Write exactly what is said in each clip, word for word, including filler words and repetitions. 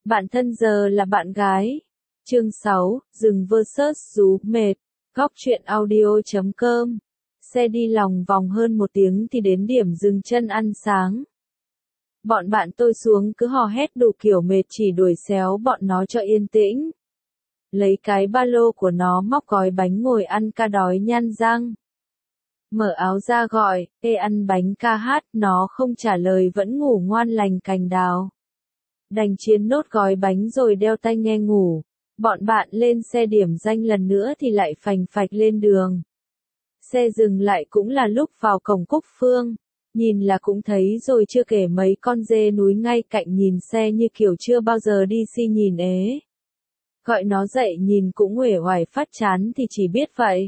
Bạn thân giờ là bạn gái. Chương sáu, Rừng versus Rú mệt. Góc truyện audio chấm com. Xe đi lòng vòng hơn một tiếng thì đến điểm dừng chân ăn sáng. Bọn bạn tôi xuống cứ hò hét đủ kiểu mệt chỉ đuổi xéo bọn nó cho yên tĩnh. Lấy cái ba lô của nó móc gói bánh ngồi ăn ca đói nhăn răng. Mở áo ra gọi, ê ăn bánh ca hát, nó không trả lời vẫn ngủ ngoan lành cành đào. Đành chiến nốt gói bánh rồi đeo tai nghe ngủ. Bọn bạn lên xe điểm danh lần nữa thì lại phành phạch lên đường. Xe dừng lại cũng là lúc vào cổng Cúc Phương. Nhìn là cũng thấy rồi, chưa kể mấy con dê núi ngay cạnh nhìn xe như kiểu chưa bao giờ đi xi nhìn ế. Gọi nó dậy nhìn cũng uể oải phát chán thì chỉ biết vậy.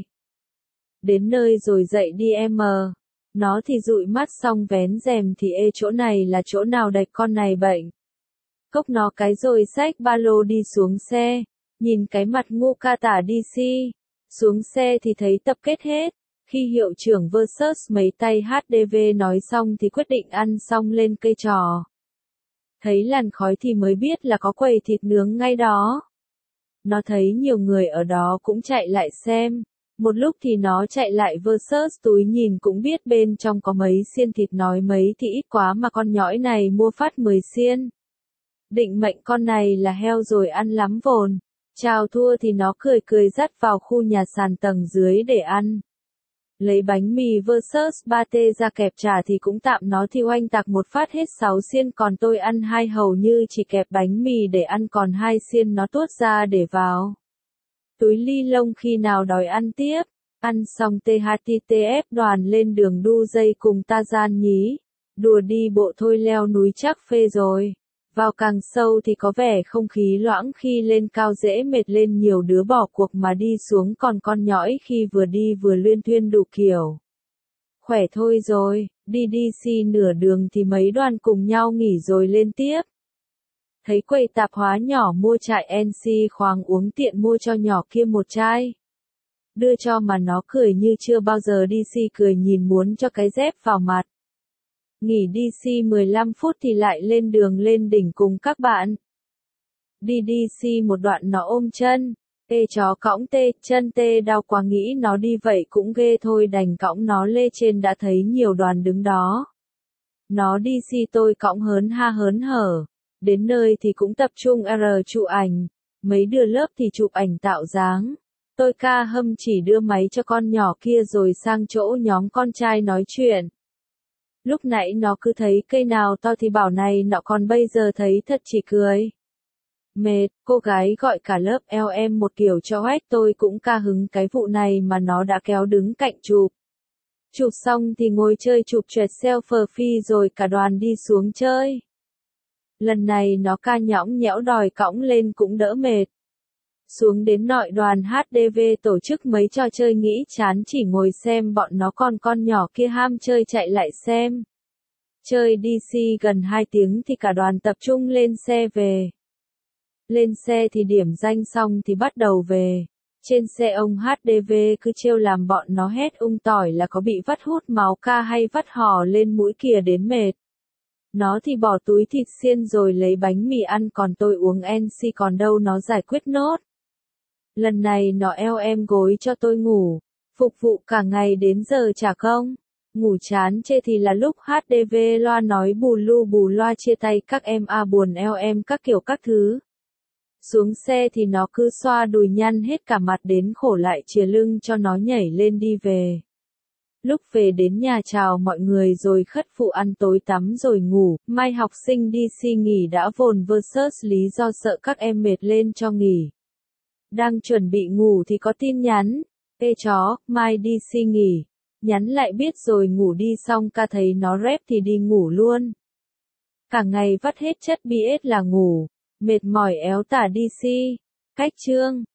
Đến nơi rồi dậy đi em. Nó thì dụi mắt xong vén rèm thì ê chỗ này là chỗ nào đạch con này bệnh. Cốc nó cái rồi xách ba lô đi xuống xe. Nhìn cái mặt ngu ca tả đi si. Xuống xe thì thấy tập kết hết. Khi hiệu trưởng versus mấy tay hát đê vê nói xong thì quyết định ăn xong lên cây trò. Thấy làn khói thì mới biết là có quầy thịt nướng ngay đó. Nó thấy nhiều người ở đó cũng chạy lại xem. Một lúc thì nó chạy lại versus túi nhìn cũng biết bên trong có mấy xiên thịt, nói mấy thì ít quá mà con nhõi này mua phát mười xiên. Định mệnh con này là heo rồi ăn lắm vồn. Chào thua thì nó cười cười dắt vào khu nhà sàn tầng dưới để ăn. Lấy bánh mì versus pate ra kẹp trả thì cũng tạm, nó thì oanh tạc một phát hết sáu xiên, còn tôi ăn hai hầu như chỉ kẹp bánh mì để ăn, còn hai xiên nó tuốt ra để vào túi ly lông khi nào đòi ăn tiếp. Ăn xong tê hát tê ép đoàn lên đường đu dây cùng ta gian nhí. Đùa đi bộ thôi, leo núi chắc phê rồi. Vào càng sâu thì có vẻ không khí loãng, khi lên cao dễ mệt, lên nhiều đứa bỏ cuộc mà đi xuống còn con nhõi khi vừa đi vừa luyên thuyên đủ kiểu. Khỏe thôi rồi, đi đi xi nửa đường thì mấy đoàn cùng nhau nghỉ rồi lên tiếp. Thấy quầy tạp hóa nhỏ mua trại en xê khoáng uống tiện mua cho nhỏ kia một chai. Đưa cho mà nó cười như chưa bao giờ đi xi, cười nhìn muốn cho cái dép vào mặt. Nghỉ đi xi mười lăm phút thì lại lên đường lên đỉnh cùng các bạn. Đi đi xi một đoạn nó ôm chân. Ê chó cõng tê, chân tê đau quá, nghĩ nó đi vậy cũng ghê thôi đành cõng nó lê trên, đã thấy nhiều đoàn đứng đó. Nó đi xi tôi cõng hớn ha hớn hở. Đến nơi thì cũng tập trung R chụp ảnh. Mấy đứa lớp thì chụp ảnh tạo dáng. Tôi ca hâm chỉ đưa máy cho con nhỏ kia rồi sang chỗ nhóm con trai nói chuyện. Lúc nãy nó cứ thấy cây nào to thì bảo này nọ, còn bây giờ thấy thật chỉ cười. Mệt, cô gái gọi cả lớp eo em một kiểu cho hết, tôi cũng ca hứng cái vụ này mà nó đã kéo đứng cạnh chụp. Chụp xong thì ngồi chơi chụp choẹt selfie rồi cả đoàn đi xuống chơi. Lần này nó ca nhõng nhẽo đòi cõng lên cũng đỡ mệt. Xuống đến nội đoàn hát đê vê tổ chức mấy trò chơi nghĩ chán chỉ ngồi xem bọn nó, còn con nhỏ kia ham chơi chạy lại xem. Chơi đi xi gần hai tiếng thì cả đoàn tập trung lên xe về. Lên xe thì điểm danh xong thì bắt đầu về. Trên xe ông hát đê vê cứ trêu làm bọn nó hét ung tỏi là có bị vắt hút máu ca hay vắt hò lên mũi kìa đến mệt. Nó thì bỏ túi thịt xiên rồi lấy bánh mì ăn, còn tôi uống en xê còn đâu nó giải quyết nốt. Lần này nó eo em gối cho tôi ngủ, phục vụ cả ngày đến giờ trả công. Ngủ chán chê thì là lúc hát đê vê loa nói bù lu bù loa chia tay các em a à, buồn eo em các kiểu các thứ. Xuống xe thì nó cứ xoa đùi nhăn hết cả mặt đến khổ lại chìa lưng cho nó nhảy lên đi về. Lúc về đến nhà chào mọi người rồi khất phụ ăn tối tắm rồi ngủ. Mai học sinh đi xi nghỉ đã vồn versus lý do sợ các em mệt lên cho nghỉ. Đang chuẩn bị ngủ thì có tin nhắn. Ê chó, mai đi xi nghỉ. Nhắn lại biết rồi ngủ đi, xong ca thấy nó rep thì đi ngủ luôn. Cả ngày vắt hết chất bê ét là ngủ. Mệt mỏi éo tả đi xi. Cách chương.